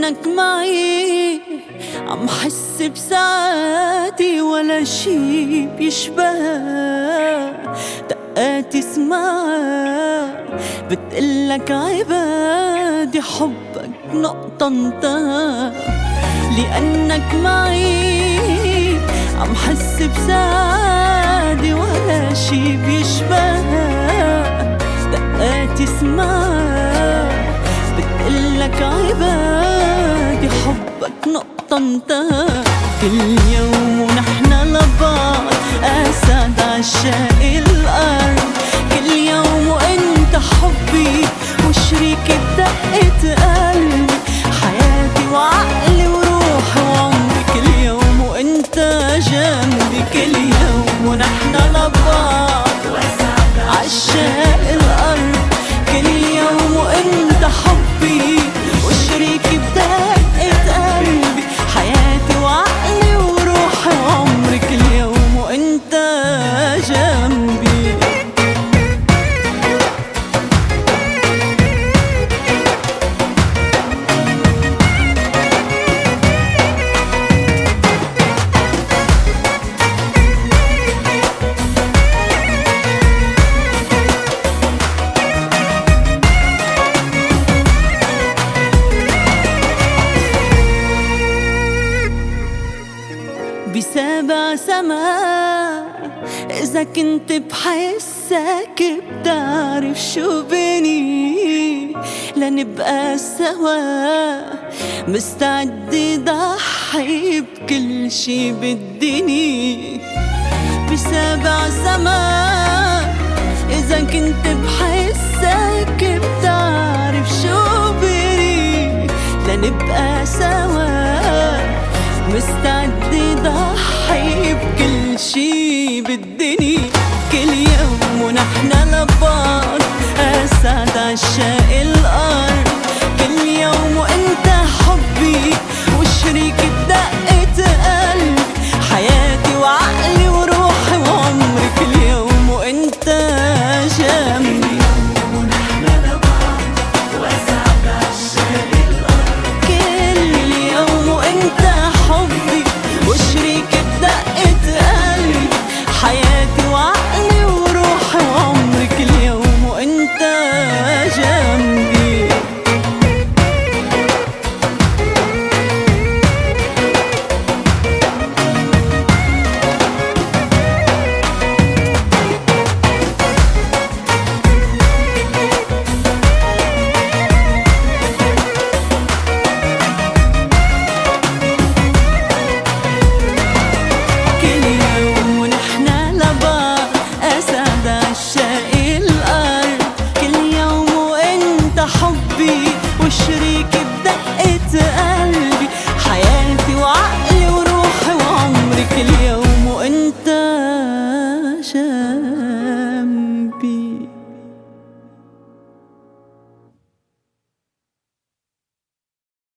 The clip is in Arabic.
لأنك معي عم حس بسعادة ولا شي بيشبهها. دقاتي اسمعها بتقلك عبادي حبك نقطة انتهى. لأنك معي عم حس بسعادة ولا شي بيشبهها. دقاتي اسمعها بتقلك عبادي حبك نقطة انتهى. كل يوم ونحن لبعض أسعد عشاق الأرض. كل يوم وانت حبي وشريكي بدقة قلبي. حياتي وعقلي وروحي وعمري كل يوم وانت جنبي. كل يوم ونحن لبعض عشاق الأرض. كل يوم وانت حبي وشريكي بدقة قلبي. حياتي وعقلي وروحي وعمري كل يوم وانت جنبي. بسابع سما إذا كنت بحسك بتعرف شو بني. لنبقى سوا مستعد ضحي بكل شي بالدنيا. بسابع سما إذا كنت بحسك بتعرف شو بني. لنبقى سوا مستعد ضحي بكل شي بالدنيا.